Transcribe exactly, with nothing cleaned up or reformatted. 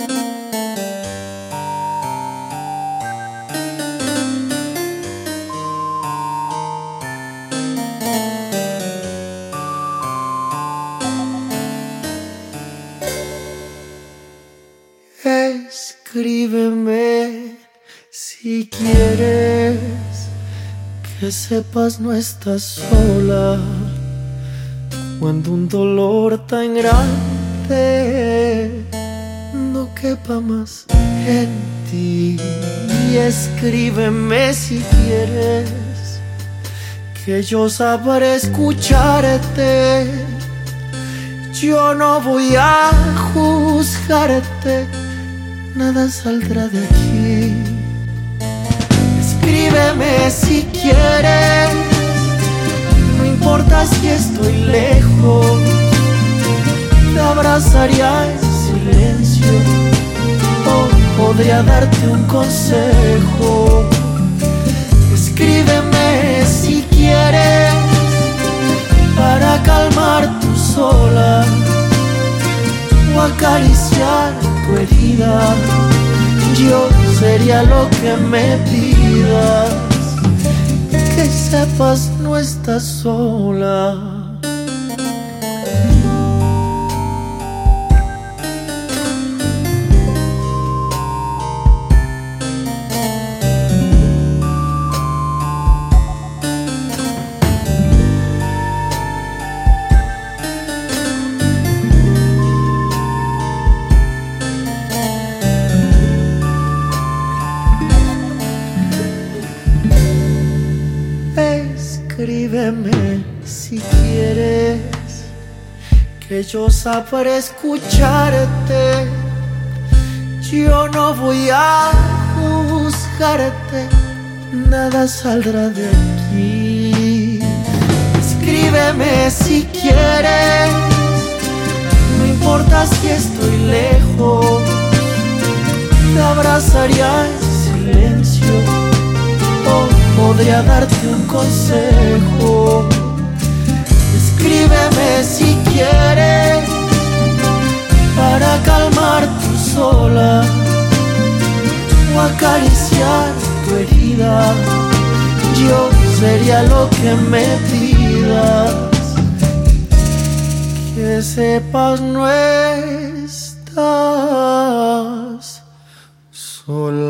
Escríbeme si quieres que sepas no estás sola cuando un dolor tan grande no quepa más en ti. Y escríbeme si quieres que yo sabré escucharte. Yo no voy a juzgarte, nada saldrá de aquí. Escríbeme si quieres, no importa si estoy lejos, te abrazaría en silencio o podría darte un consejo. Escríbeme si quieres para calmar tu sola o acariciar tu herida. Yo sería lo que me pidas, que sepas no estás sola. Escríbeme si quieres que yo sabré escucharte. Yo no voy a juzgarte, nada saldrá de aquí. Escríbeme si quieres, no importa si estoy lejos, te abrazaría en silencio o podría darte un consejo. Escríbeme si quieres para calmar tu sola o acariciar tu herida. Yo sería lo que me pidas, que sepas no estás sola.